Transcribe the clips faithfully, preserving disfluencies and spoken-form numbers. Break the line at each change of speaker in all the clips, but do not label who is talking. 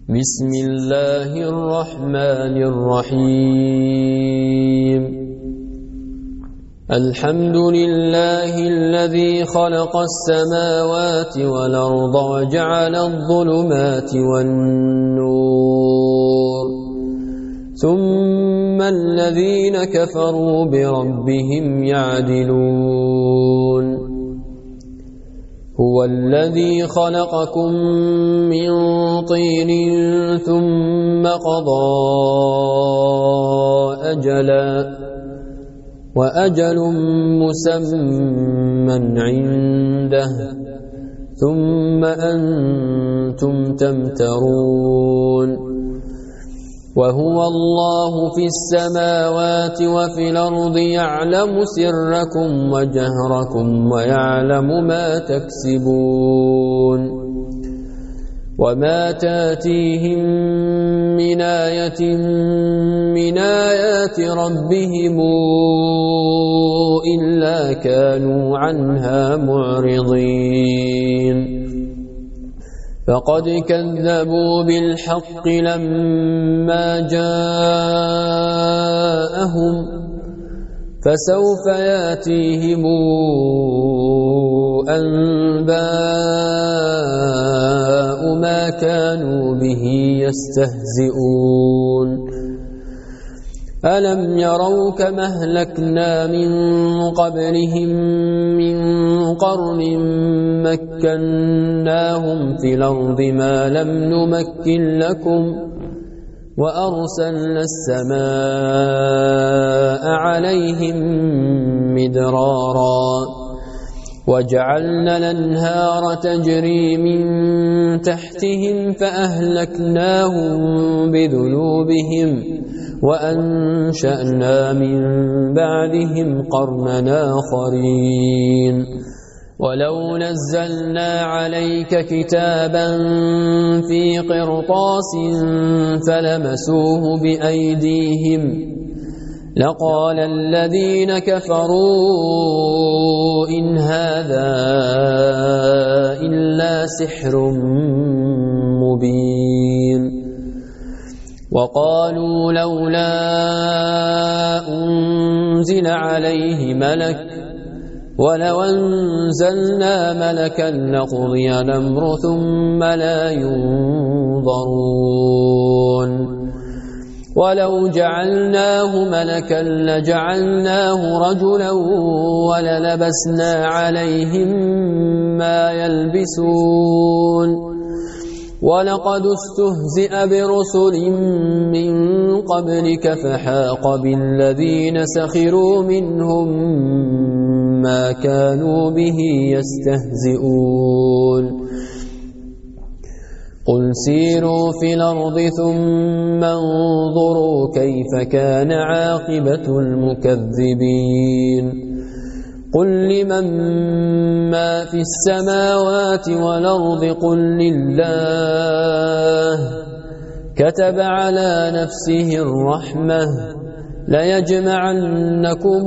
بسم الله الرحمن الرحيم الحمد لله الذي خلق السماوات والأرض وجعل الظلمات والنور ثم الذين كفروا بربهم يعدلون هو الذي خلقكم من طين ثم قضى أجلا وأجل مسمى عنده ثم أنتم تمترون وهو الله في السماوات وفي الأرض يعلم سركم وجهركم ويعلم ما تكسبون وما تاتيهم من آية من آيات ربهم إلا كانوا عنها معرضين فقد كذبوا بالحق لما جاءهم فسوف ياتيهم أنباء ما كانوا به يستهزئون ألم يروا كما أهلكنا من قبلهم من قرن مكناهم في الأرض ما لم نمكن لكم وأرسلنا السماء عليهم مدرارا وجعلنا الأنهار تجري من تحتهم فأهلكناهم بذنوبهم وأنشأنا من بعدهم قرنا آخرين ولو نزلنا عليك كتابا في قرطاس فلمسوه بأيديهم لقال الذين كفروا إن هذا إلا سحر مبين وقالوا لولا أنزل عليه ملك ولو أنزلنا ملكا لقضي الأمر ثم لا ينظرون ولو جعلناه ملكا لجعلناه رجلا وللبسنا عليهم ما يلبسون ولقد استهزئ برسل من قبلك فحاق بالذين سخروا منهم ما كانوا به يستهزئون قل سيروا في الأرض ثم انظروا كيف كان عاقبة المكذبين قل لمن ما في السماوات والأرض قل لله كتب على نفسه الرحمة ليجمعنكم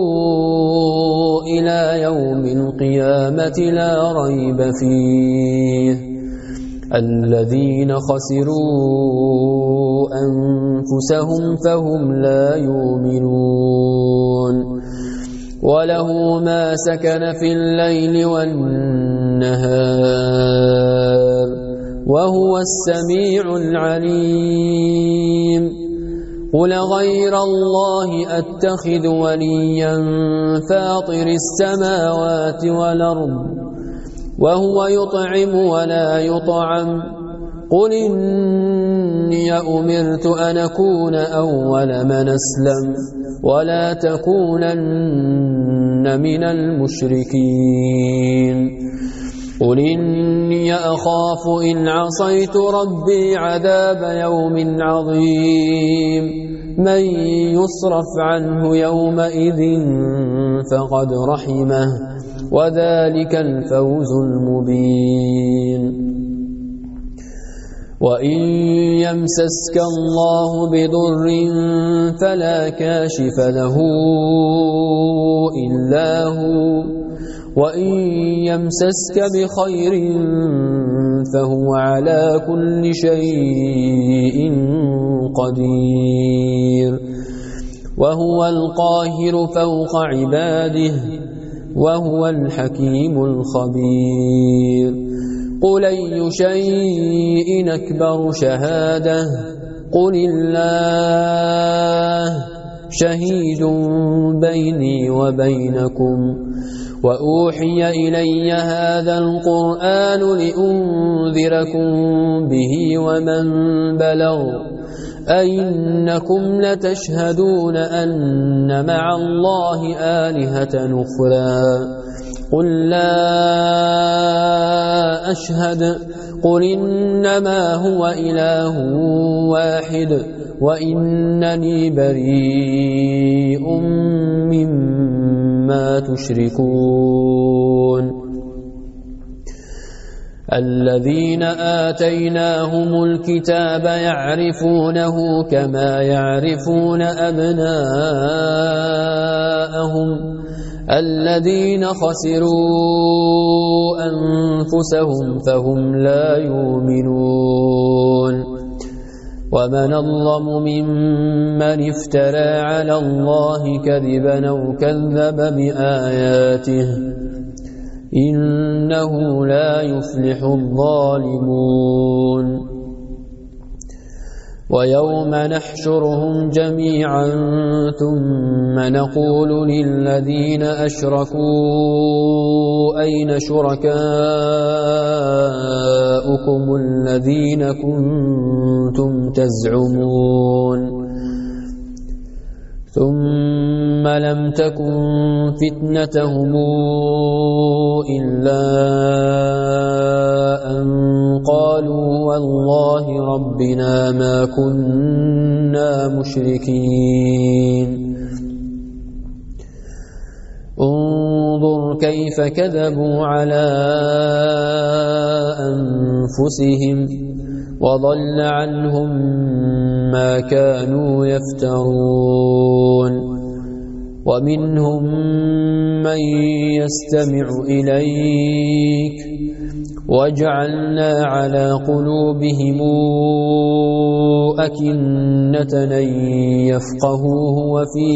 إلى يوم القيامة لا ريب فيه الذين خسروا أنفسهم فهم لا يؤمنون وله ما سكن في الليل والنهار وهو السميع العليم قل غير الله أتخذ وليا فاطر السماوات والأرض وهو يطعم ولا يطعم قل إني أمرت أن أكون أول من أسلم ولا تكونن من المشركين قل إني أخاف إن عصيت ربي عذاب يوم عظيم من يصرف عنه يومئذ فقد رحمه وذلك الفوز المبين وإن يمسسك الله بضر فلا كاشف له إلا هو وإن يمسسك بخير فهو على كل شيء قدير وهو القاهر فوق عباده وهو الحكيم الخبير قل أي شيء أكبر شهادة قل الله شهيد بيني وبينكم وأوحي إلي هذا القرآن لأنذركم به ومن بلغ أئنكم لتشهدون أن مع الله آلهة أخرى قل لا أشهد قل إنما هو إله واحد وإنني بريء مما تشركون الذين آتيناهم الكتاب يعرفونه كما يعرفون أبناءهم الذين خسروا أنفسهم فهم لا يؤمنون ومن أظلم ممن افترى على الله كذبا أو كذب بآياته إنه لا يفلح الظالمون ويوم نحشرهم جميعا ثم نقول للذين أشركوا أين شركاؤكم الذين كنتم تزعمون ثم لم تكن فتنتهم إلا أن قالوا والله ربنا ما كنا مشركين انظر كيف كذبوا على أنفسهم وضل عنهم ما كانوا يفترون ومنهم من يستمع إليك وجعلنا على قلوبهم أكنة أن يفقهوه وفي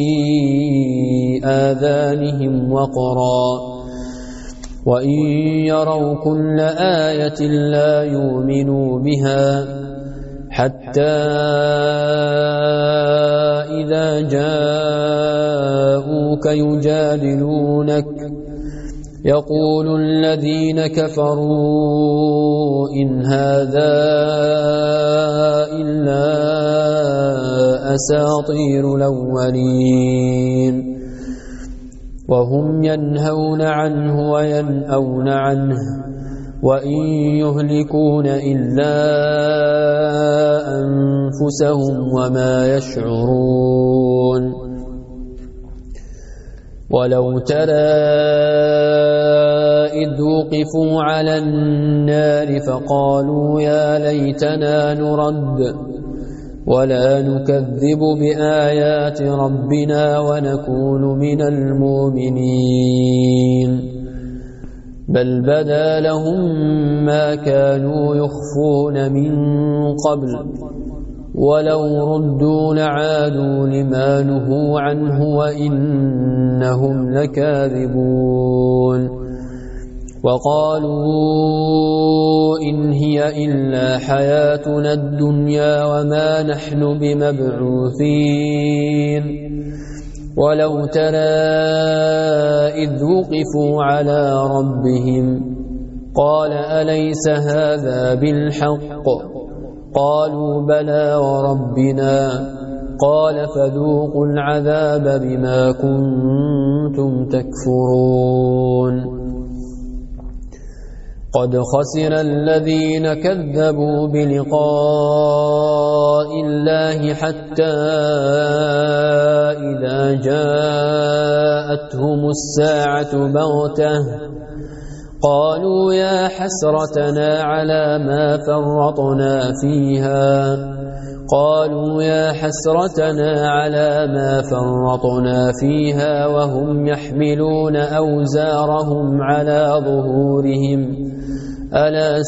آذانهم وقرا وإن يروا كل آية لا يؤمنوا بها حتى إذا جاءوك يجادلونك يقول الذين كفروا إن هذا إلا أساطير الأولين وهم ينهون عنه وينأون عنه وإن يهلكون إلا أنفسهم وما يشعرون ولو ترى إذ وقفوا على النار فقالوا يا ليتنا نرد ولا نكذب بآيات ربنا ونكون من المؤمنين بل بدا لهم ما كانوا يخفون من قبل ولو ردوا لعادوا لما نهوا عنه وإنهم لكاذبون وقالوا إن هي إلا حياتنا الدنيا وما نحن بمبعوثين ولو ترى إذ وقفوا على ربهم قال أليس هذا بالحق قالوا بلى وربنا قال فذوقوا العذاب بما كنتم تكفرون قد خسر الذين كذبوا بلقاء الله حتى إذا جاءتهم الساعة بغتة قالوا يا حسرتنا على ما فرطنا فيها قالوا يا حسرتنا على ما فرطنا فيها وهم يحملون أوزارهم على ظهورهم ألا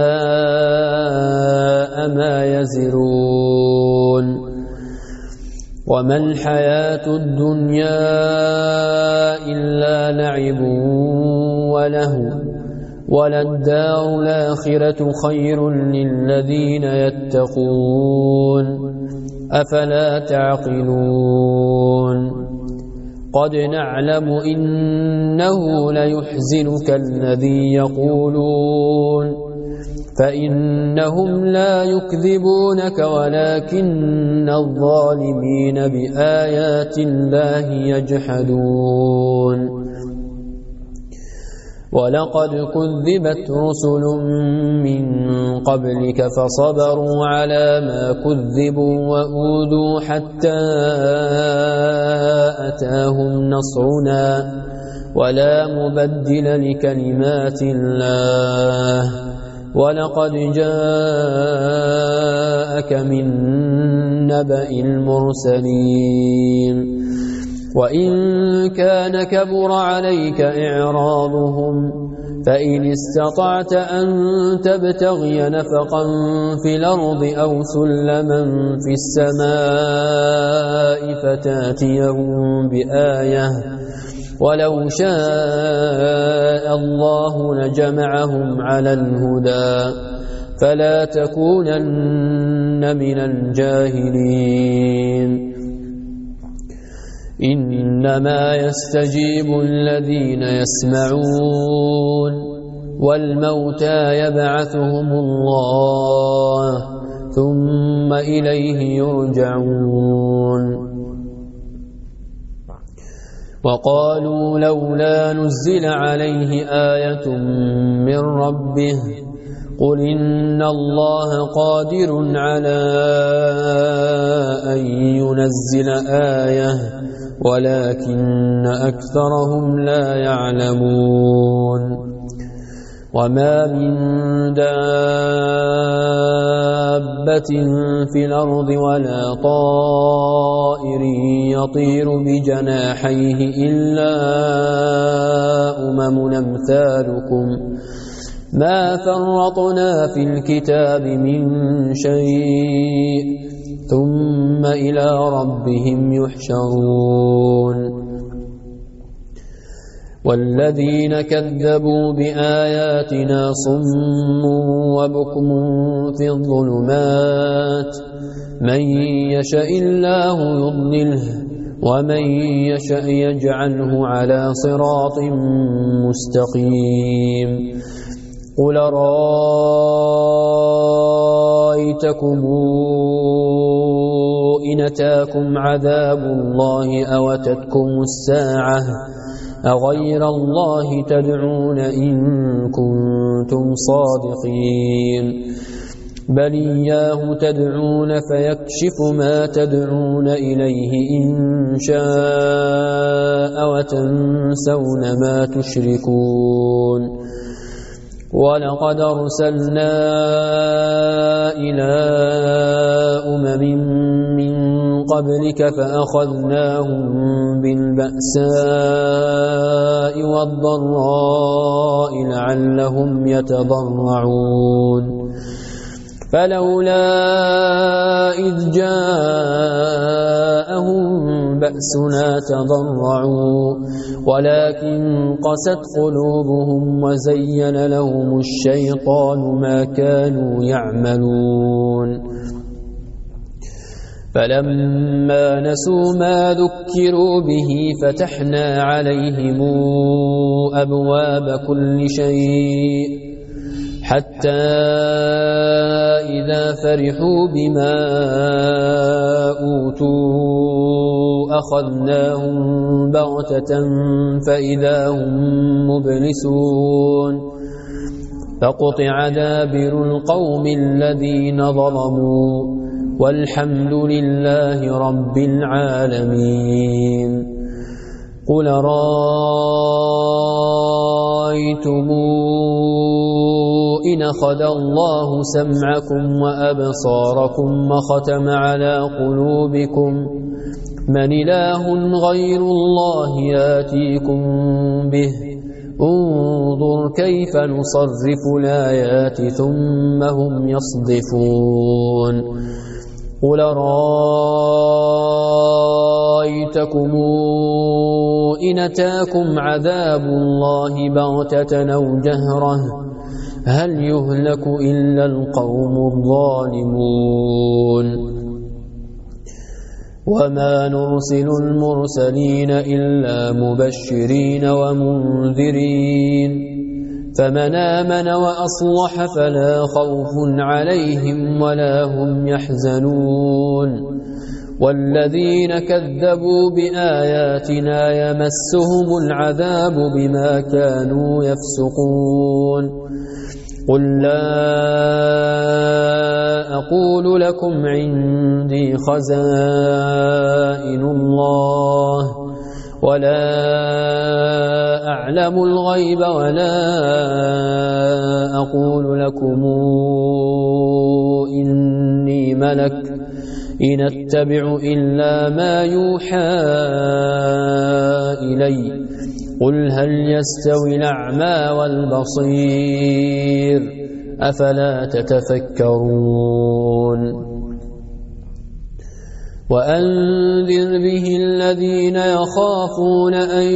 ساء ما يزرون وما الحياة الدنيا إلا لعب وله وللدار الآخرة خير للذين يتقون أفلا تعقلون قد نعلم إنه ليحزنك الذي يقولون فإنهم لا يكذبونك ولكن الظالمين بآيات الله يجحدون ولقد كذبت رسل من قبلك فصبروا على ما كذبوا وأوذوا حتى أتاهم نصرنا ولا مبدل لكلمات الله ولقد جاءك من نبأ المرسلين وإن كان كبر عليك إعراضهم فإن استطعت أن تبتغي نفقا في الأرض أو سلما في السماء فتاتيهم بآية ولو شاء الله لجمعهم على الهدى فلا تكونن من الجاهلين إنما يستجيب الذين يسمعون والموتى يبعثهم الله ثم إليه يرجعون وقالوا لولا نزل عليه آية من ربه قل إن الله قادر على أن ينزل آية ولكن أكثرهم لا يعلمون وما من دابة في الأرض ولا طائر يطير بجناحيه إلا أمم أمثالكم ما فرطنا في الكتاب من شيء ثم إلى ربهم يحشرون والذين كذبوا بآياتنا صم وبكم في الظلمات من يشاء الله يضلله ومن يشاء يجعله على صراط مستقيم قل رأيتكم إن أتاكم عذاب الله أو أتتكم الساعة أغير الله تدعون إن كنتم صادقين بل إياه تدعون فيكشف ما تدعون إليه إن شاء وتنسون ما تشركون ولقد أرسلنا إلى أمم من قبلك فأخذناهم بالبأساء والضراء لعلهم يتضرعون فلولا إذ جاءهم بأسنا تضرعوا ولكن قست قلوبهم وزين لهم الشيطان ما كانوا يعملون فلما نسوا ما ذكروا به فتحنا عليهم أبواب كل شيء حتى إذا فرحوا بما أوتوا أخذناهم بغتة فإذا هم مبلسون فقطع دابر القوم الذين ظلموا والحمد لله رب العالمين قل رأيتم إن أخذ الله سمعكم وأبصاركم وختم على قلوبكم من إله غير الله ياتيكم به انظر كيف نصرف الآيات ثم هم يصدفون قل رأيتكم إن أتاكم عذاب الله بغتة أو جهرة هل يهلك إلا القوم الظالمون وما نرسل المرسلين إلا مبشرين ومنذرين فمن آمن وأصلح فلا خوف عليهم ولا هم يحزنون والذين كذبوا بآياتنا يمسهم العذاب بما كانوا يفسقون قل لا أقول لكم عندي خزائن الله ولا أعلم الغيب ولا أقول لكم إني ملك إن أتبع إلا ما يوحى إلي قل هل يستوي الأعمى والبصير أفلا تتفكرون وأنذر به الذين يخافون أن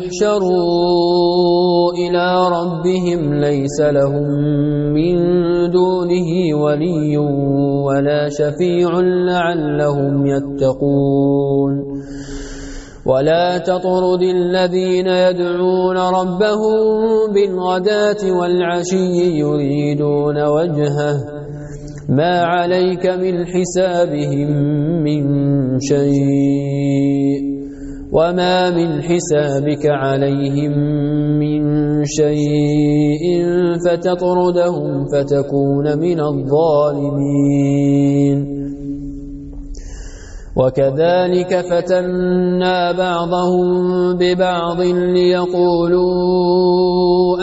يحشروا إلى ربهم ليس لهم من دونه ولي ولا شفيع لعلهم يتقون ولا تطرد الذين يدعون ربهم بالغداة والعشي يريدون وجهه ما عليك من حسابهم من شيء وما من حسابك عليهم من شيء فتطردهم فتكون من الظالمين وكذلك فتنا بعضهم ببعض ليقولوا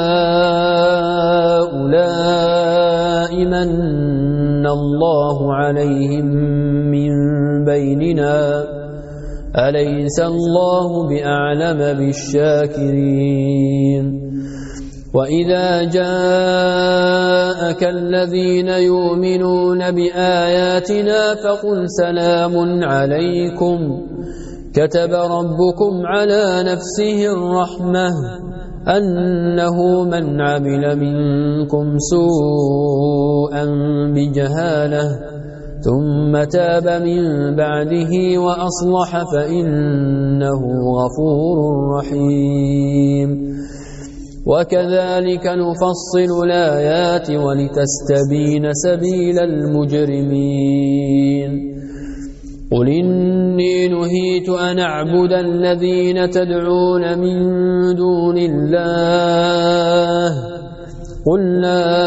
أهؤلاء من الله عليهم من بيننا أليس الله بأعلم بالشاكرين وإذا جاءك الذين يؤمنون بآياتنا فقل سلام عليكم كتب ربكم على نفسه الرحمة أنه من عمل منكم سوءا بجهالة ثم تاب من بعده وأصلح فإنه غفور رحيم وكذلك نفصل الآيات ولتستبين سبيل المجرمين قل إني نهيت أن أعبد الذين تدعون من دون الله قل لا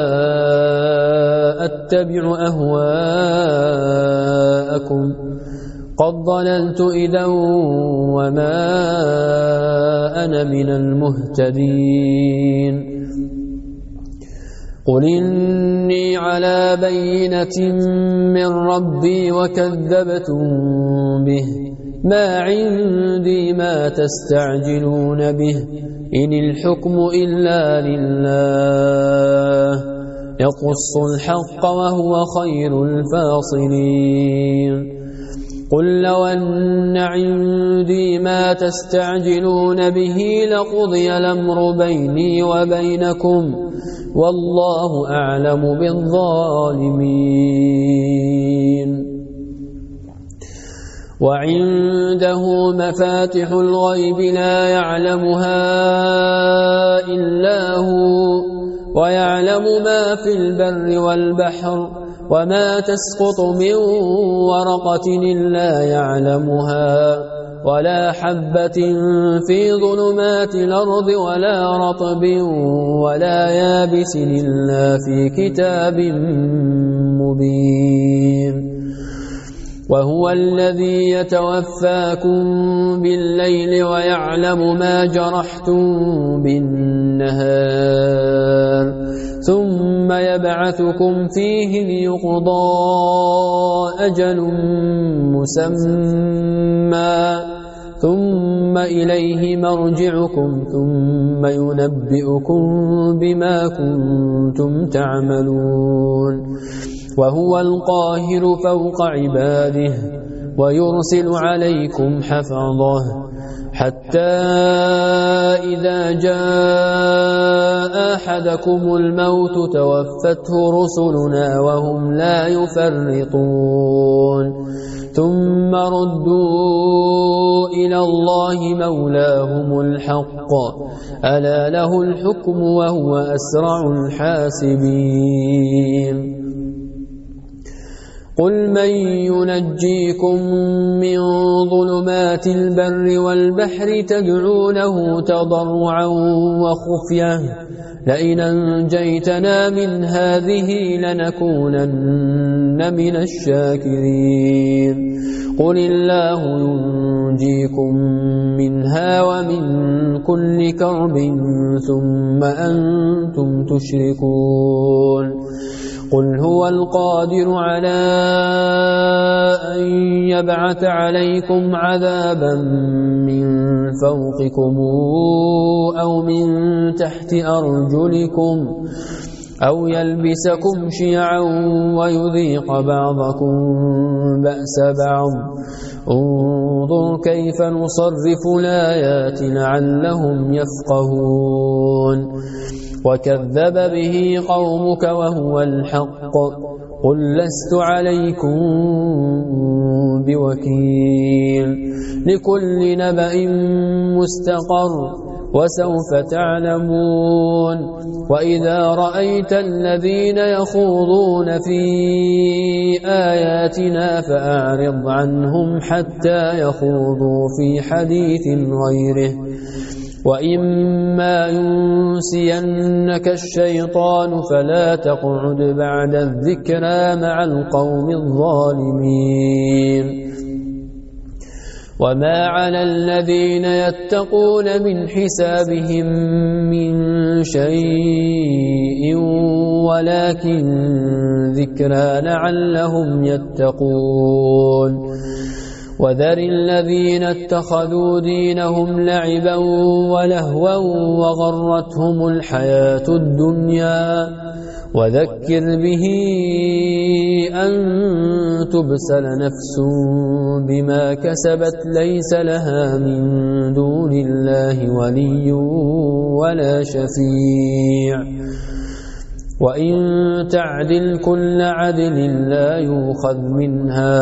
أتبع أهواءكم قد ضللت إذا وما أنا من المهتدين قل إني على بينة من ربي وكذبتم به ما عندي ما تستعجلون به إن الحكم إلا لله يقص الحق وهو خير الفاصلين قل لو أن عندي ما تستعجلون به لقضي الأمر بيني وبينكم والله أعلم بالظالمين وعنده مفاتح الغيب لا يعلمها إلا هو ويعلم ما في البر والبحر وما تسقط من ورقة إلا يعلمها ولا حبة في ظلمات الأرض ولا رطب ولا يابس إلا في كتاب مبين وهو الذي يتوفاكم بالليل ويعلم ما جرحتم بالنهار ثم يبعثكم فيه ليقضى أجل مسمى ثم إليه مرجعكم ثم ينبئكم بما كنتم تعملون وهو القاهر فوق عباده ويرسل عليكم حفظه حتى إذا جاء أحدكم الموت توفته رسلنا وهم لا يفرطون ثم ردوا إلى الله مولاهم الحق ألا له الحكم وهو أسرع الحاسبين قل من ينجيكم من ظلمات البر والبحر تدعونه تضرعا وخفية لئن أنجيتنا من هذه لنكونن من الشاكرين قل الله ينجيكم منها ومن كل كرب ثم أنتم تشركون قل هو القادر على أن يبعث عليكم عذابا من فوقكم أو من تحت أرجلكم أو يلبسكم شيعا ويذيق بعضكم بأس بعض انظر كيف نصرف الآيات لعلهم يفقهون وكذب به قومك وهو الحق قل لست عليكم بوكيل لكل نبأ مستقر وسوف تعلمون وإذا رأيت الذين يخوضون في آياتنا فأعرض عنهم حتى يخوضوا في حديث غيره وإما ينسينك الشيطان فلا تقعد بعد الذكرى مع القوم الظالمين وما على الذين يتقون من حسابهم من شيء ولكن ذكرى لعلهم يتقون وذر الذين اتخذوا دينهم لعبا ولهوا وغرتهم الحياة الدنيا وذكر به أن تبسل نفس بما كسبت ليس لها من دون الله ولي ولا شفيع وإن تعدل كل عدل لا يؤخذ منها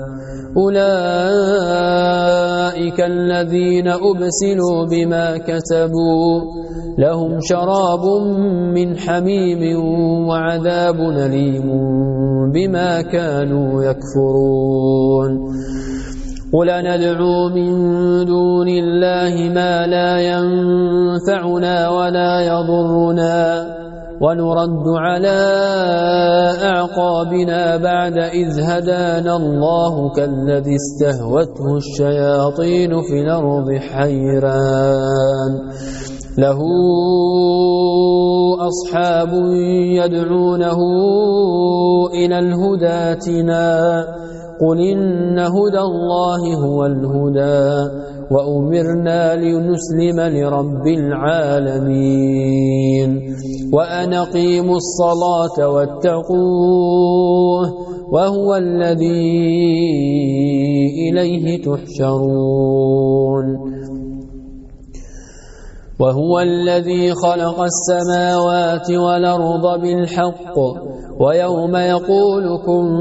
أولئك الذين أبسلوا بما كسبوا لهم شراب من حميم وعذاب أليم بما كانوا يكفرون قل ندعو من دون الله ما لا ينفعنا ولا يضرنا ونرد على أعقابنا بعد إذ هدانا الله كالذي استهوته الشياطين في الأرض حيران له أصحاب يدعونه إلى الهدى ائتنا قل إن هدى الله هو الهدى وأمرنا لنسلم لرب العالمين وأن أقيموا الصلاة واتقوه وهو الذي إليه تحشرون وهو الذي خلق السماوات والأرض بالحق ويوم يقول كن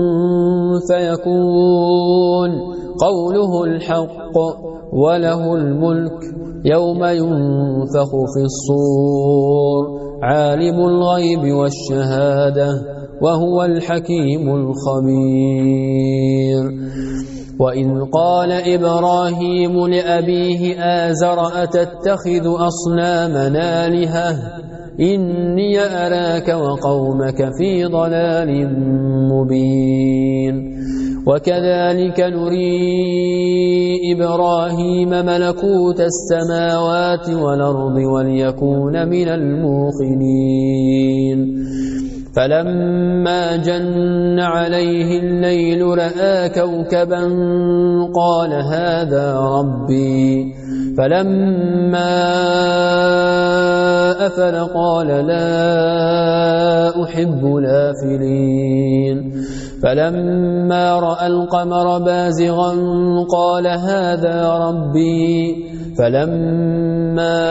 فيكون قوله الحق وله الملك يوم ينفخ في الصور عالم الغيب والشهادة وهو الحكيم الخبير. وإذ قال إبراهيم لأبيه آزر أتتخذ أصنامنا آلهة إني أراك وقومك في ضلال مبين. وكذلك نري إبراهيم ملكوت السماوات والأرض وليكون من الموقنين. فلما جن عليه الليل رأى كوكبا قال هذا ربي. فلما أفل قال لا أحب الآفلين. فلما رأى القمر بازغا قال هذا ربي. فلما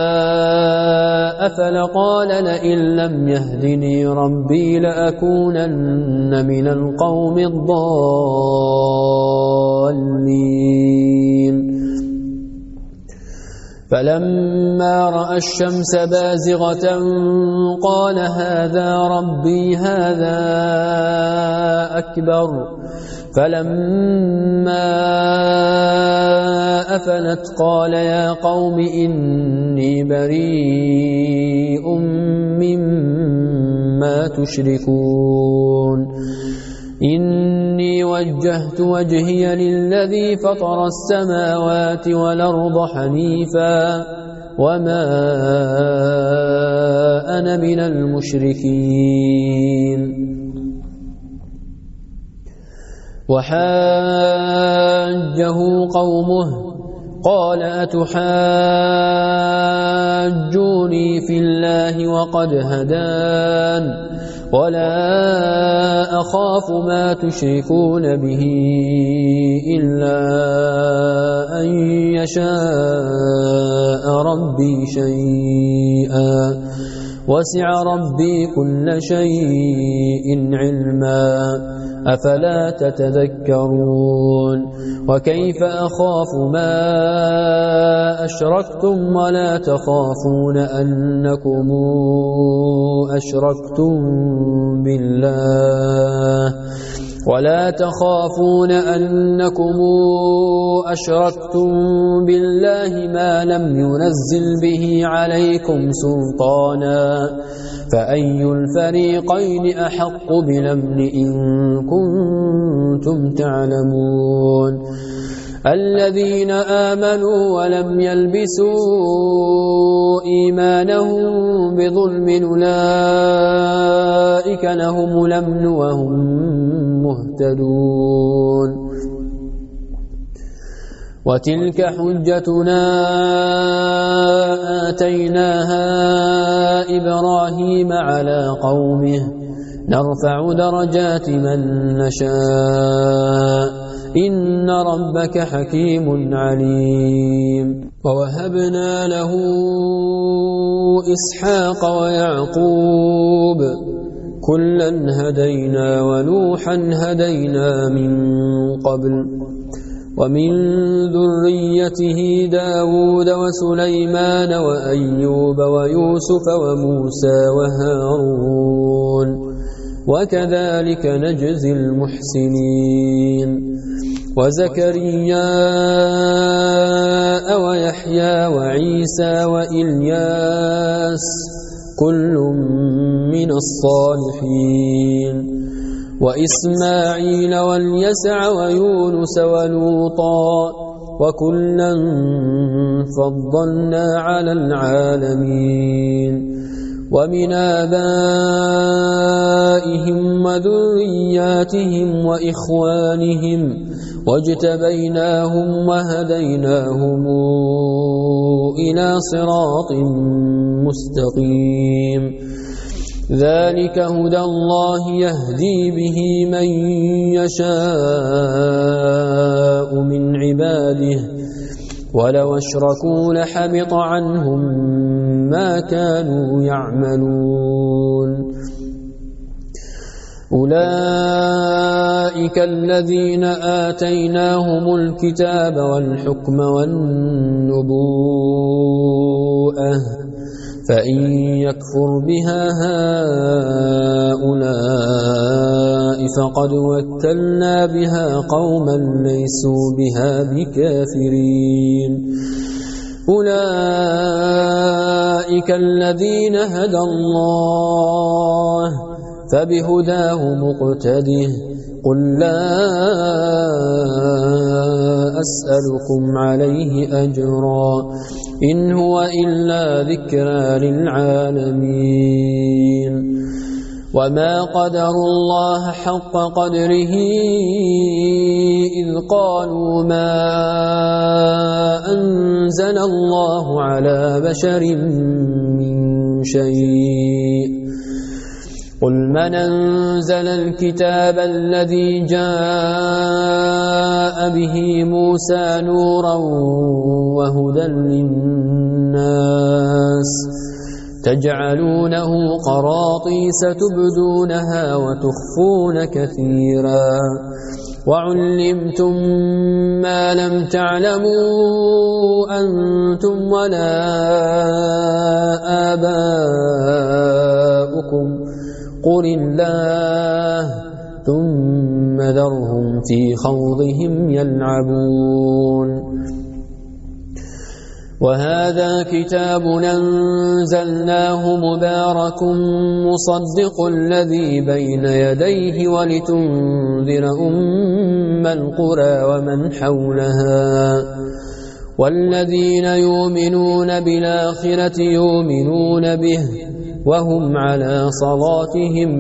أفل قال لئن لم يهدني ربي لأكونن من القوم الضالين. فلما رأى الشمس بازغة قال هذا ربي هذا أكبر. فلما أفلت قال يا قوم إني بريء مما تشركون. إني وجهت وجهي للذي فطر السماوات والأرض حنيفا وما أنا من المشركين. وحاجه قومه قال أتحاجوني في الله وقد هدان ولا أخاف ما تشركون به إلا أن يشاء ربي شيئا وسع ربي كل شيء علما أفلا تتذكرون. وكيف أخاف ما أشركتم ولا تخافون أنكم أشركتم بالله ولا تخافون أنكم أشركتم بالله ما لم ينزل به عليكم سلطانا فأي الفريقين أحق بالأمن إن كنتم تعلمون. الذين آمنوا ولم يلبسوا إيمانهم بظلم أولئك لهم الأمن وهم مهتدون. وتلك حجتنا آتيناها إبراهيم على قومه نرفع درجات من نشاء إن ربك حكيم عليم. ووهبنا له إسحاق ويعقوب كلا هدينا ونوحا هدينا من قبل ومن ذريته داود وسليمان وأيوب ويوسف وموسى وهارون وكذلك نجزي المحسنين. وزكريا ويحيى وعيسى وإلياس كل من الصالحين وإسماعيل واليسع ويونس ولوطا وكلا فضلنا على العالمين. ومن آبائهم وذرياتهم وإخوانهم واجتبيناهم وهديناهم إلى صراط مستقيم. ذلك هدى الله يهدي به من يشاء من عباده ولو اشركوا لحبط عنهم ما كانوا يعملون. أولئك الذين آتيناهم الكتاب والحكم والنبوءة فإن يكفر بها هؤلاء فقد وكلنا بها قوما ليسوا بها بكافرين أولئك الذين هدى الله فبهداه مقتده قل لا أسألكم عليه أجرا إن هو إلا ذكرى للعالمين وما قدروا الله حق قدره إذ قالوا ما أنزل الله على بشر من شيء قل من أنزل الكتاب الذي جاء به موسى نورا وهدى للناس تجعلونه قراطيس تبدونها وتخفون كثيرا وعلمتم ما لم تعلموا أنتم ولا آباؤكم قل الله ثم ذرهم في خوضهم يلعبون وهذا كتاب أنزلناه مبارك مصدق الذي بين يديه ولتنذر أم القرى ومن حولها والذين يؤمنون بالآخرة يؤمنون به وهم على صلاتهم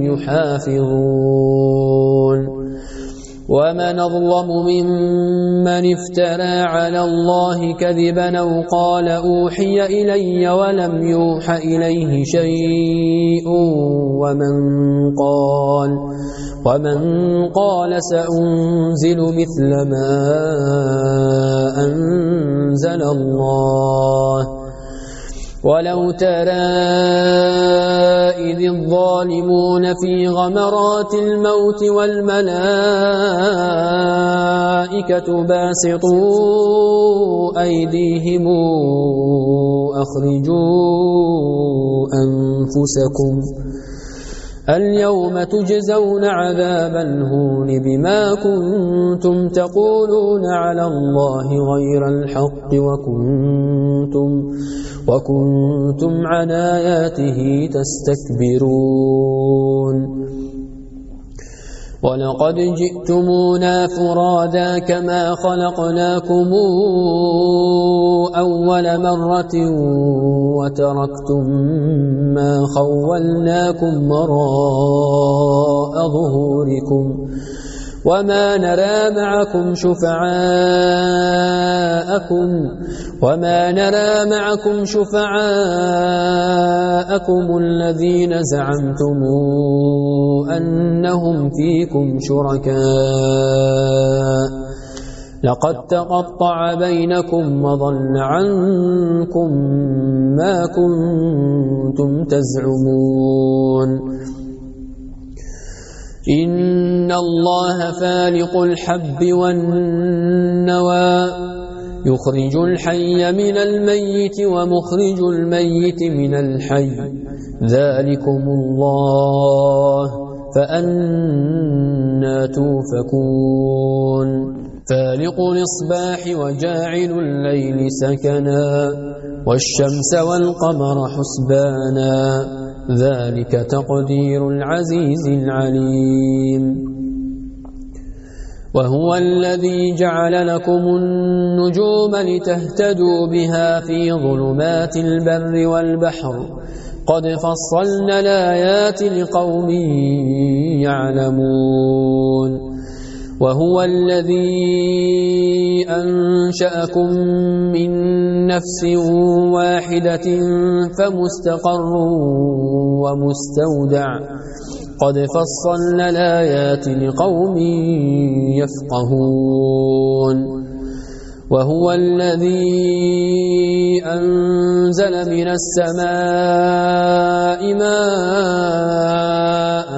يحافظون ومن أظلم ممن افترى على الله كذبا أو قال أوحي إلي ولم يوح إليه شيء ومن قال ومن قال سأنزل مثل ما أنزل الله ولو ترى إذ الظالمون في غمرات الموت والملائكة باسطوا أيديهم أخرجوا أنفسكم اليوم تجزون عذاب الهون بما كنتم تقولون على الله غير الحق وكنتم وكنتم عن آياته تستكبرون ولقد جئتمونا فرادا كما خلقناكم أول مرة وتركتم ما خولناكم وراء ظهوركم وما نرى معكم شفعاءكم وما نرى معكم شفعاءكم الذين زعمتم أنهم فيكم شركاء لقد تقطع بينكم وضل عنكم ما كنتم تزعمون إن الله فالق الحب والنوى يخرج الحي من الميت ومخرج الميت من الحي ذلكم الله فأنى توفكون فالق الإصباح وجاعل الليل سكنا والشمس والقمر حسبانا ذلك تقدير العزيز العليم وهو الذي جعل لكم النجوم لتهتدوا بها في ظلمات البر والبحر قد فصلنا الآيات لقوم يعلمون وهو الذي أنشأكم من نفس واحدة فمستقر ومستودع قد فصلنا الآيات لقوم يفقهون وهو الذي أنزل من السماء ماء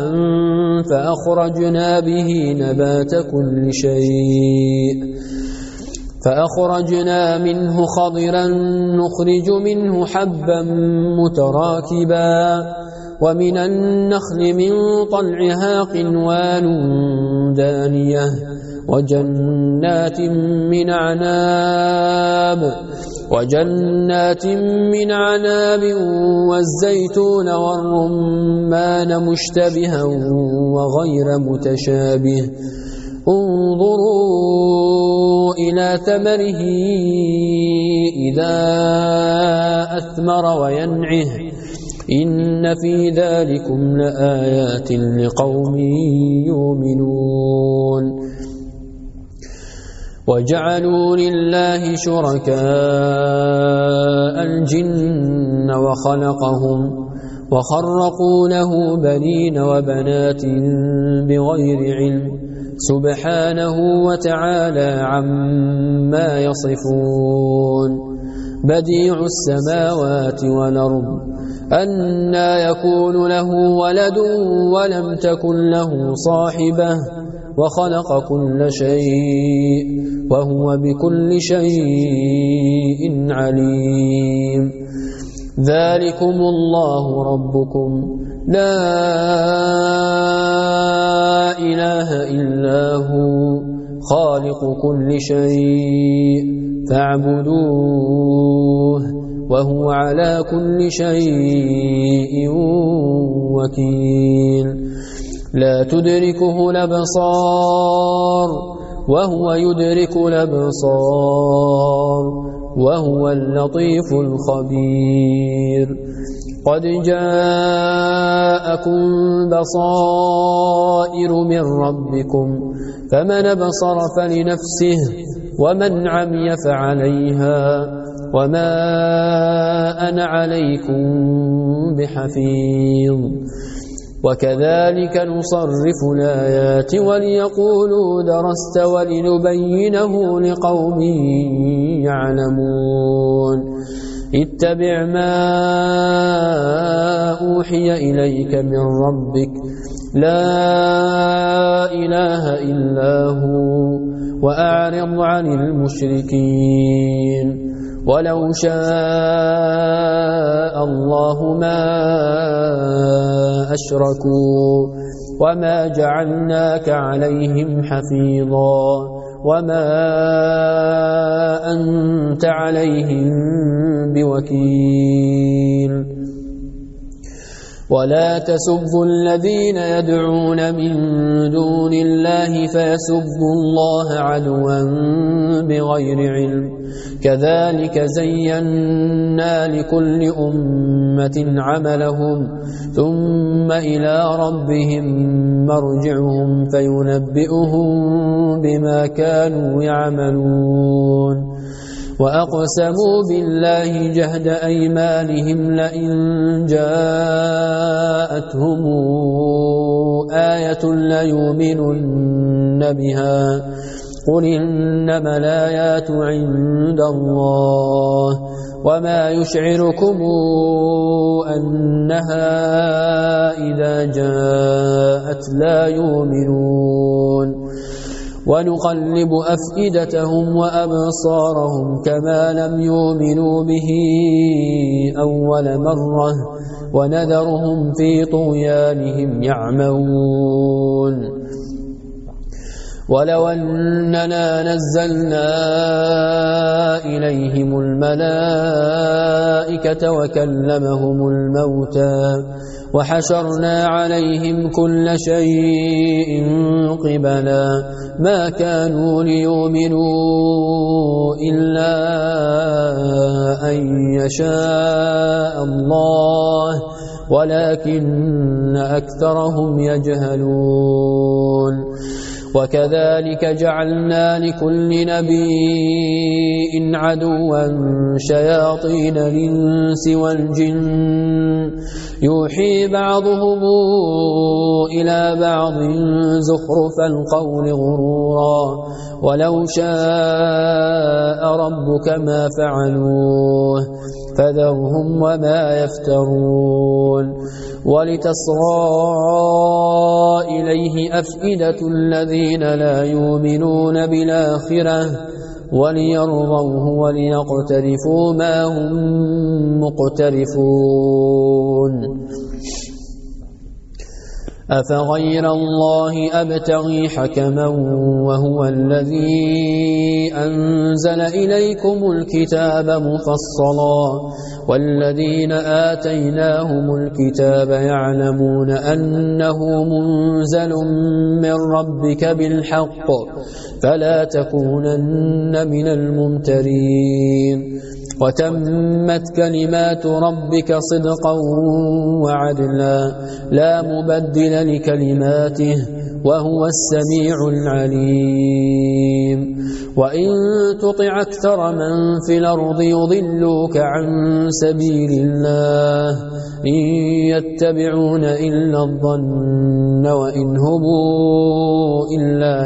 فأخرجنا به نبات كل شيء فأخرجنا منه خضرا نخرج منه حبا متراكبا ومن النخل من طلعها قنوان دانية وجنات من عناب وجنات من عناب والزيتون والرمان مشتبها وغير متشابه انظروا إلى ثمره إذا أثمر وينعه إن في ذلكم لآيات لقوم يؤمنون وجعلوا لله شركاء الجن وخلقهم وخرقوا له بنين وبنات بغير علم سبحانه وتعالى عما يصفون بديع السماوات والأرض أنى يكون له ولد ولم تكن له صاحبة وخلق كل شيء وهو بكل شيء عليم ذلكم الله ربكم لا إله إلا هو خالق كل شيء فاعبدوه وهو على كل شيء وكيل لا تدركه الأبصار وهو يدرك الأبصار وهو اللطيف الخبير قد جاءكم بصائر من ربكم فمن أبصر فلنفسه ومن عمي فعليها وما أنا عليكم بحفيظ وكذلك نصرف الآيات وليقولوا درست ولنبينه لقوم يعلمون اتبع ما أوحي إليك من ربك لا إله إلا هو وأعرض عن المشركين ولو شاء الله ما أشركوا وما جعلناك عليهم حفيظا وما أنت عليهم بوكيل ولا تسبوا الذين يدعون من دون الله فيسبوا الله عدوا بغير علم كذلك زينا لكل أمة عملهم ثم إلى ربهم مرجعهم فينبئهم بما كانوا يعملون وأقسموا بالله جهد أيمانهم لئن جاءتهم آية ليؤمنن بها قل إنما الآيات عند الله وما يشعركم أنها إذا جاءت لا يؤمنون ونقلب أفئدتهم وأبصارهم كما لم يؤمنوا به أول مرة ونذرهم في طغيانهم يعمهون ولو أننا نزلنا إليهم الملائكة وكلمهم الموتى وحشرنا عليهم كل شيء قبلا ما كانوا ليؤمنوا إلا أن يشاء الله ولكن أكثرهم يجهلون وكذلك جعلنا لكل نبي عدوا شياطين الإنس والجن يوحي بعضهم إلى بعض زخرف القول غرورا ولو شاء ربك ما فعلوه فذرهم وما يفترون ولتصغى إليه أفئدة الذين لا يؤمنون بالآخرة وليرضوه وليقترفوا ما هم مقترفون أفغير الله أبتغي حكما وهو الذي أنزل إليكم الكتاب مفصلا والذين آتيناهم الكتاب يعلمون أنه منزل من ربك بالحق فلا تكونن من الممترين وتمت كلمات ربك صدقا وعدلا لا مبدل لكلماته وهو السميع العليم وإن تطع أكثر من في الأرض يضلوك عن سبيل الله إن يتبعون إلا الظن وإن هم إلا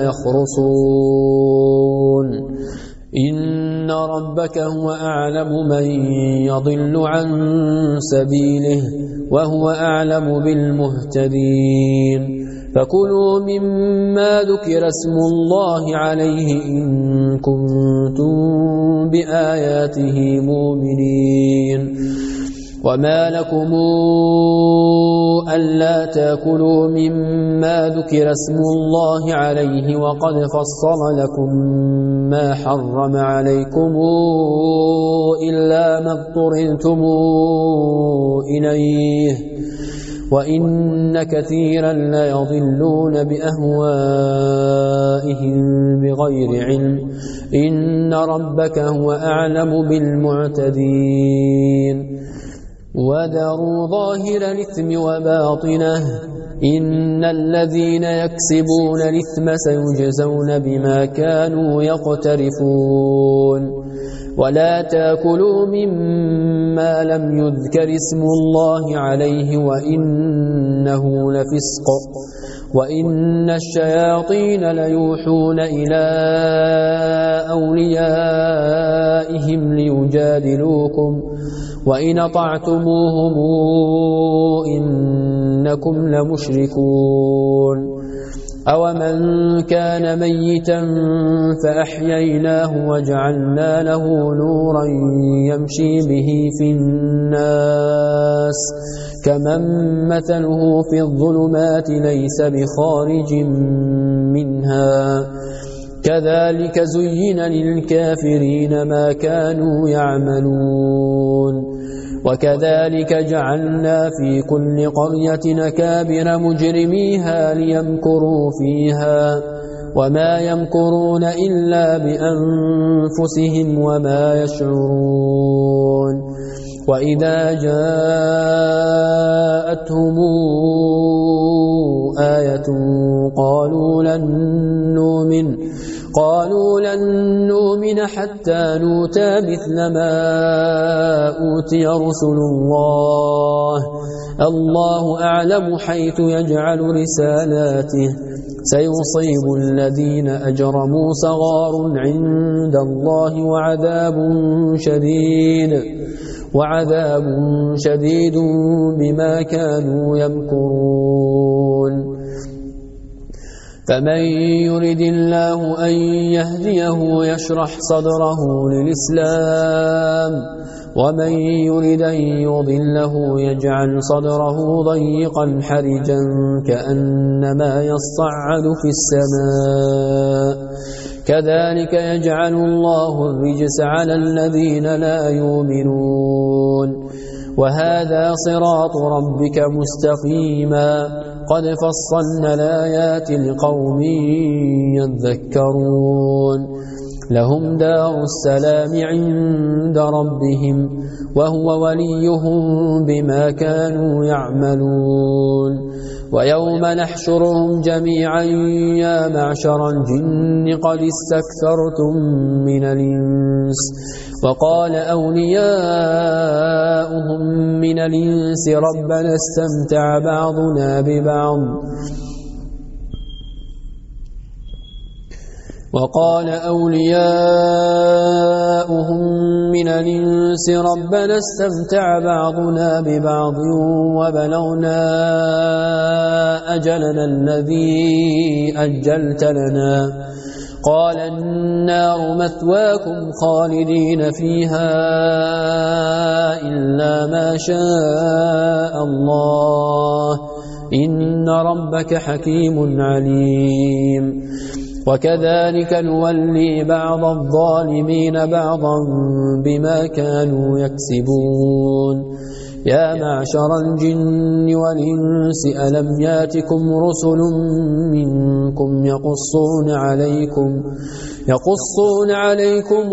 يخرصون إن ربك هو أعلم من يضل عن سبيله وهو أعلم بالمهتدين فكلوا مما ذكر اسم الله عليه إن كنتم بآياته مؤمنين وما لكم ألا تأكلوا مما ذكر اسم الله عليه وقد فصل لكم ما حرم عليكم إلا ما اضطررتم إليه وإن كثيرا ليضلون بأهوائهم بغير علم إن ربك هو أعلم بالمعتدين وذروا ظاهر الإثم وباطنه إن الذين يكسبون الإثم سيجزون بما كانوا يقترفون ولا تأكلوا مما لم يذكر اسم الله عليه وإنه لفسق وإن الشياطين ليوحون إلى أوليائهم ليجادلوكم وإن أطعتموهم إنكم لمشركون أومن كان ميتا فأحييناه وجعلنا له نورا يمشي به في الناس كمن مثله في الظلمات ليس بخارج منها كذلك زين للكافرين ما كانوا يعملون وكذلك جعلنا في كل قرية أكابر مجرميها ليمكروا فيها وما يمكرون إلا بأنفسهم وما يشعرون وإذا جاءتهم آية قالوا لن نؤمن قالوا لن نؤمن حتى نؤتى مثل ما أوتي رسل الله الله أعلم حيث يجعل رسالاته سيصيب الذين أجرموا صغار عند الله وعذاب شديد وعذاب شديد بما كانوا يمكرون فمن يرد الله أن يهديه يشرح صدره للإسلام ومن يرد أن يضله يجعل صدره ضيقا حرجا كأنما يصعد في السماء كذلك يجعل الله الرجس على الذين لا يؤمنون وهذا صراط ربك مستقيما قد فصلنا الآيات لقوم يذكرون لهم دار السلام عند ربهم وهو وليهم بما كانوا يعملون ويوم نحشرهم جميعا يا معشر الجن قد استكثرتم من الإنس وقال أولياؤهم من الإنس ربنا استمتع بعضنا ببعض وقال أولياؤهم من الإنس ربنا استمتع بعضنا ببعض وبلغنا أجلنا الذي أجلت لنا قال النار مثواكم خالدين فيها إلا ما شاء الله إن ربك حكيم عليم وكذلك نولي بعض الظالمين بعضا بما كانوا يكسبون يا معشر الجن والإنس ألم ياتكم رسل منكم يقصون عليكم يقصون عليكم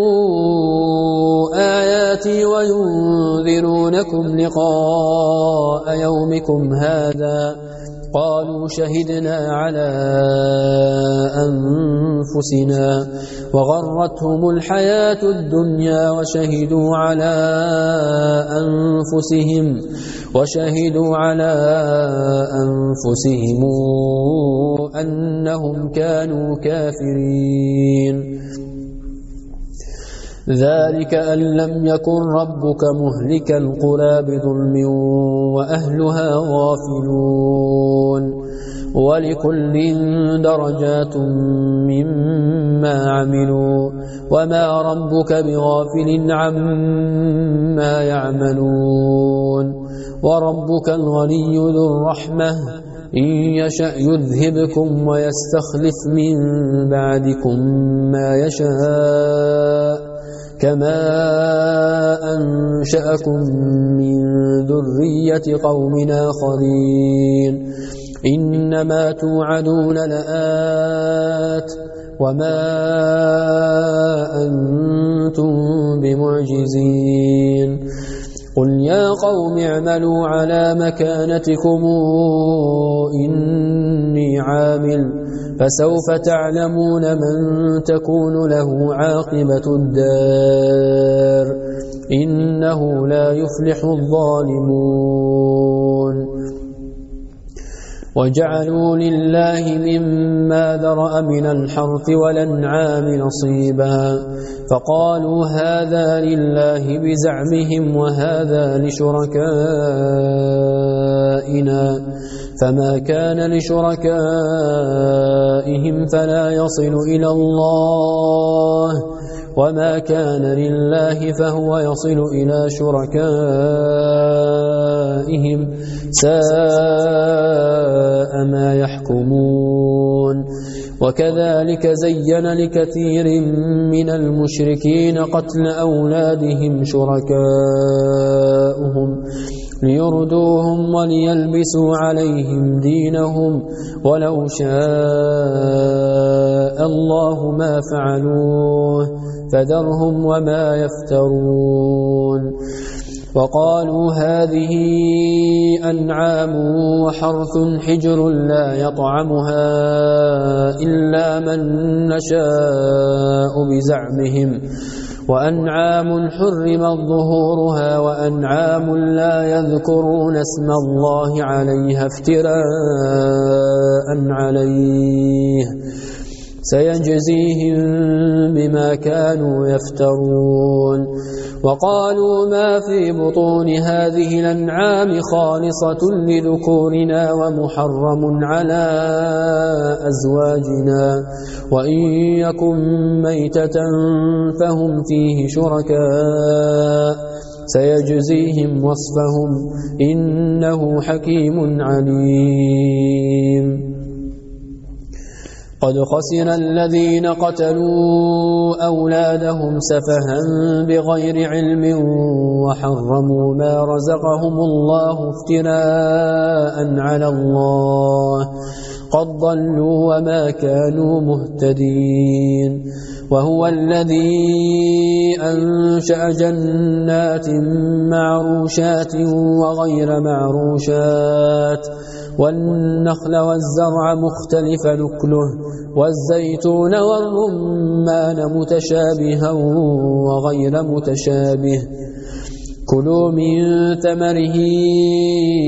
آياتي وينذرونكم لقاء يومكم هذا قالوا شهدنا على أنفسنا وغرتهم الحياة الدنيا وشهدوا على أنفسهم وشهدوا على أنفسهم أنهم كانوا كافرين ذلك أن لم يكن ربك مهلك القرى بظلم وأهلها غافلون ولكل درجات مما عملوا وما ربك بغافل عما يعملون وربك الغني ذو الرحمة إن يشأ يذهبكم ويستخلف من بعدكم ما يشاء كما أنشأكم من ذرية قوم آخرين إنما توعدون لآت وما أنتم بمعجزين قل يا قوم اعملوا على مكانتكم إني عامل فسوف تعلمون من تكون له عاقبة الدار إنه لا يفلح الظالمون وجعلوا لله مما ذرأ من الحرث والأنعام نصيبا فقالوا هذا لله بزعمهم وهذا لشركائنا فما كان لشركائهم فلا يصل إلى الله وما كان لله فهو يصل إلى شركائهم ساء ما يحكمون وكذلك زين لكثير من المشركين قتل أولادهم شركاؤهم ليردوهم وليلبسوا عليهم دينهم ولو شاء الله ما فعلوه فذرهم وما يفترون وقالوا هذه أنعام وحرث حجر لا يطعمها إلا من نشاء بزعمهم وأنعام حرمت ظهورها وأنعام لا يذكرون اسم الله عليها افتراء عليه سيجزيهم بما كانوا يفترون وقالوا ما في بطون هذه الأنعام خالصة لذكورنا ومحرم على أزواجنا وإن يكن ميتة فهم فيه شركاء سيجزيهم وصفهم إنه حكيم عليم قد خسر الذين قتلوا أولادهم سفها بغير علم وحرموا ما رزقهم الله افتراء على الله قد ضلوا وما كانوا مهتدين وهو الذي أنشأ جنات معروشات وغير معروشات والنخل والزرع مختلف نكله والزيتون والرمان متشابها وغير متشابه كلوا من ثمره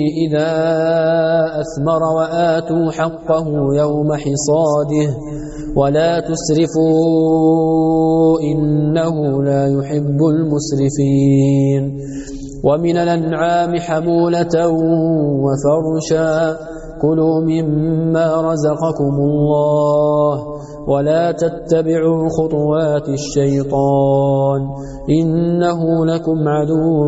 إذا أثمر وآتوا حقه يوم حصاده ولا تسرفوا إنه لا يحب المسرفين ومن الأنعام حمولة وفرشا كلوا مما رزقكم الله ولا تتبعوا خطوات الشيطان إنه لكم عدو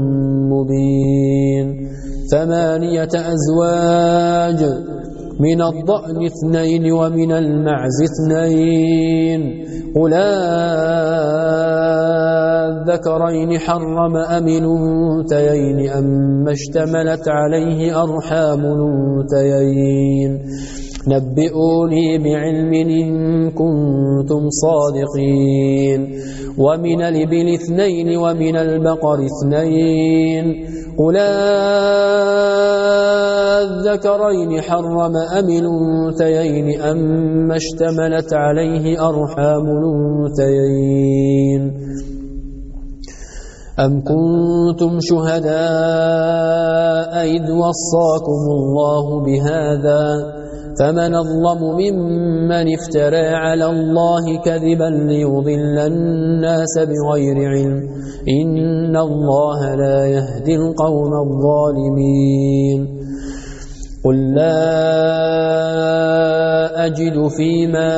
مبين ثمانية أزواج من الضأن اثنين ومن المعز اثنين قل الذكرين حرم أم الأنثيين أما اشتملت عليه أرحام الأنثيين نبئوني بعلم إن كنتم صادقين ومن الإبل اثنين ومن البقر اثنين قل الذكرين حرم أم الأنثيين أما اشتملت عليه أرحام الأنثيين أم كنتم شهداء إذ وصاكم الله بهذا فمن أظلم ممن افترى على الله كذبا ليضل الناس بغير علم إن الله لا يهدي القوم الظالمين قل لا أجد فيما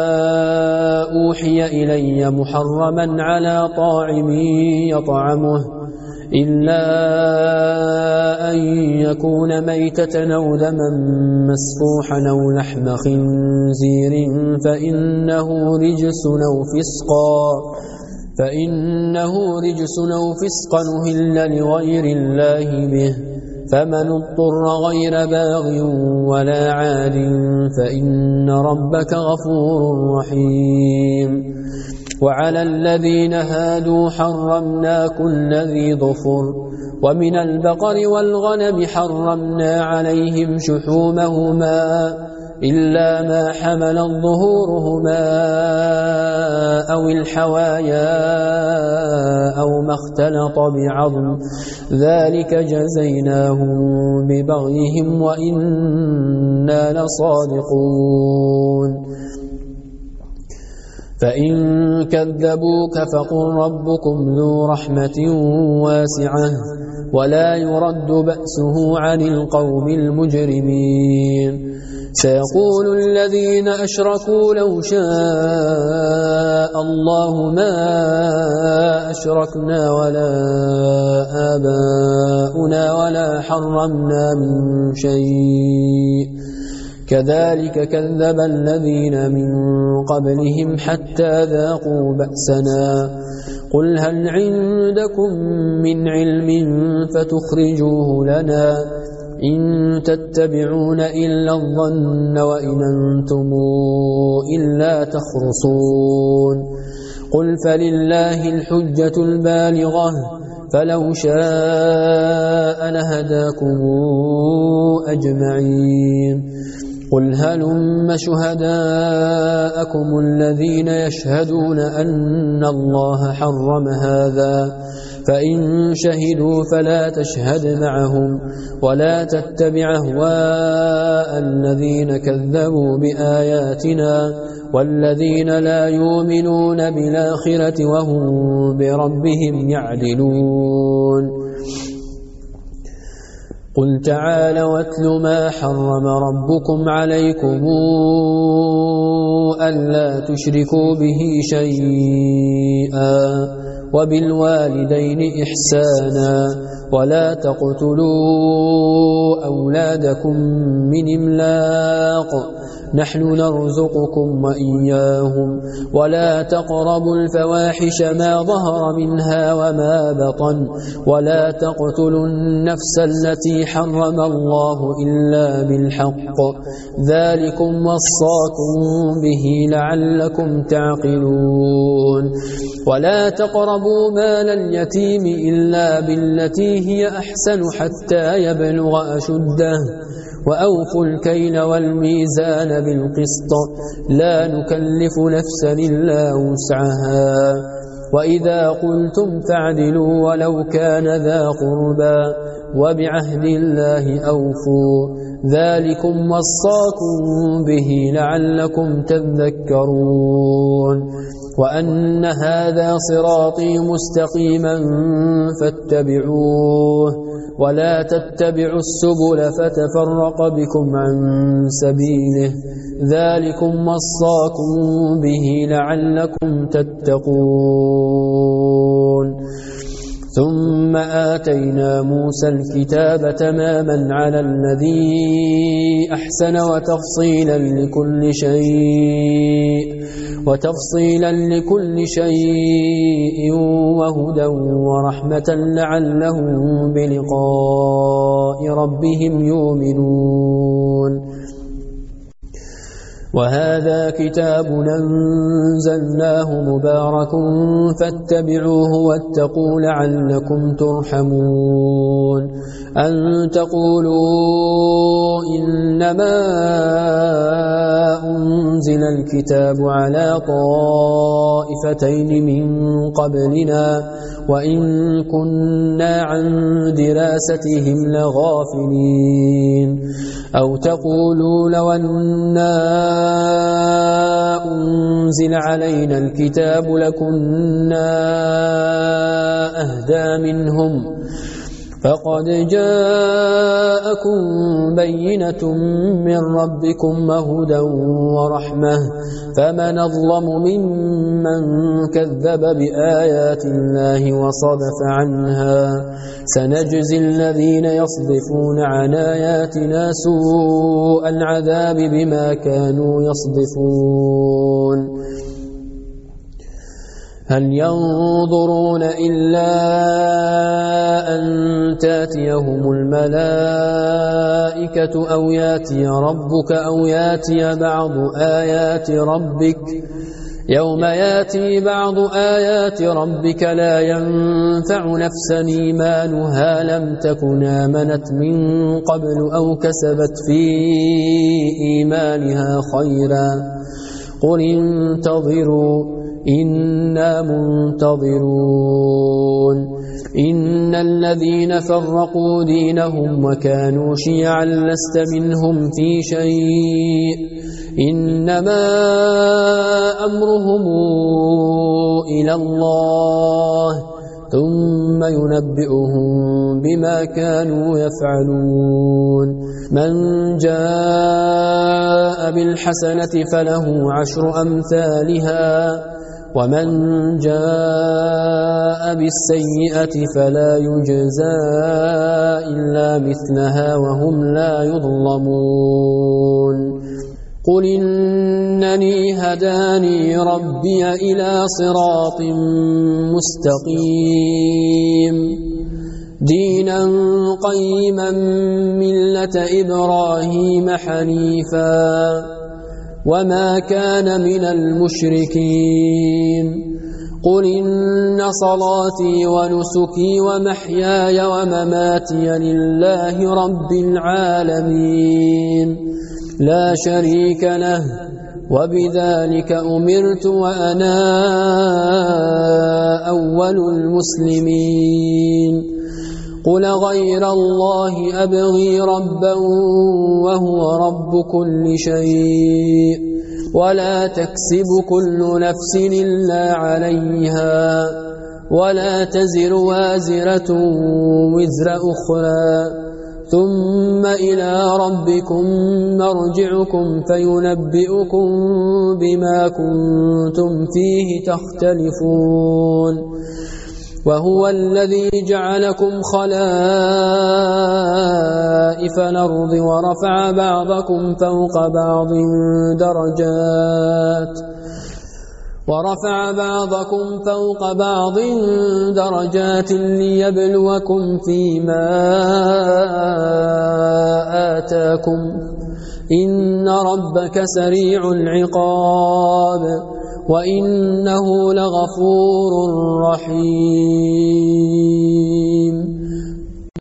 أوحي إلي محرما على طاعم يطعمه إلا أن يكون ميتة أو دما مسفوحا أو لحم خنزير فإنه رجس أو فسقا فإنه رجس أو فسقا أهل لغير الله به فمن اضطر غير باغ ولا عاد فإن ربك غفور رحيم وعلى الذين هادوا حرمنا كل ذي ظفر ومن البقر والغنم حرمنا عليهم شحومهما إلا ما حمل ظهورهما أو الحوايا أو ما اختلط بعظم ذلك جزيناهم ببغيهم وإنا لصادقون فإن كذبوك فقل ربكم ذو رحمة واسعة ولا يرد بأسه عن القوم المجرمين سيقول الذين أشركوا لو شاء الله ما أشركنا ولا آباؤنا ولا حرمنا من شيء كذلك كذب الذين من قبلهم حتى ذاقوا بأسنا قل هل عندكم من علم فتخرجوه لنا إن تتبعون إلا الظن وإن أنتم إلا تخرصون قل فلله الحجة البالغة فلو شاء لهداكم أجمعين قل هلم شهداءكم الذين يشهدون أن الله حرم هذا فإن شهدوا فلا تشهد معهم ولا تتبع أهواء الذين كذبوا بآياتنا والذين لا يؤمنون بالآخرة وهم بربهم يعدلون قل تعالوا واتل ما حرم ربكم عليكم ألا تشركوا به شيئا وبالوالدين إحسانا ولا تقتلوا أولادكم من إملاق نحن نرزقكم وإياهم ولا تقربوا الفواحش ما ظهر منها وما بطن ولا تقتلوا النفس التي حرم الله إلا بالحق ذلكم وصاكم به لعلكم تعقلون ولا تقربوا مال اليتيم إلا بالتي هي أحسن حتى يبلغ أشده وأوفوا الكيل والميزان بالقسط لا نكلف نفسا إلا وسعها وإذا قلتم فاعدلوا ولو كان ذا قربى وبعهد الله أوفوا ذلكم وصاكم به لعلكم تذكرون وأن هذا صراطي مستقيما فاتبعوه ولا تتبعوا السبل فتفرق بكم عن سبيله ذلكم وصاكم به لعلكم تتقون ثم آتينا موسى الكتاب تماما على الذي أحسن وتفصيلا لكل شيء وتفصيلا لكل شيء وهدى ورحمة لعلهم بلقاء ربهم يؤمنون وهذا كتاب أنزلناه مبارك فاتبعوه واتقوا لعلكم ترحمون أن تقولوا إنما أنزل الكتاب على طائفتين من قبلنا وإن كنا عن دراستهم لغافلين أو تقولوا لو أننا أنزل علينا الكتاب لكنا أهدى منهم فقد جاءكم بينة من ربكم وهدى ورحمة فمن أظلم ممن كذب بآيات الله وصدف عنها سنجزي الذين يصدفون عن آياتنا سوء العذاب بما كانوا يصدفون هل ينظرون إلا أن تاتيهم الملائكة أو ياتي ربك أو ياتي بعض آيات ربك يوم ياتي بعض آيات ربك لا ينفع نفسا إيمانها لم تكن آمنت من قبل أو كسبت في إيمانها خيرا قل انتظروا إنا منتظرون إن الذين فرقوا دينهم وكانوا شيعا لست منهم في شيء إنما أمرهم إلى الله ثم ينبئهم بما كانوا يفعلون من جاء بالحسنة فله عشر أمثالها ومن جاء بالسيئة فلا يجزى إلا مثلها وهم لا يظلمون قل إنني هداني ربي إلى صراط مستقيم دينا قيما ملة إبراهيم حنيفا وما كان من المشركين قل إن صلاتي ونسكي ومحياي ومماتي لله رب العالمين لا شريك له وبذلك أمرت وأنا أول المسلمين قل غير الله أبغي ربا وهو رب كل شيء ولا تكسب كل نفس إلا عليها ولا تزر وازرة وزر أخرى ثم إلى ربكم مرجعكم فينبئكم بما كنتم فيه تختلفون وهو الذي جعلكم خلائف الأرض ورفع بعضكم فوق بعض درجات ورفع بعضكم فوق بعض درجات ليبلوكم فيما آتاكم إن ربك سريع العقاب وإنه لغفور رحيم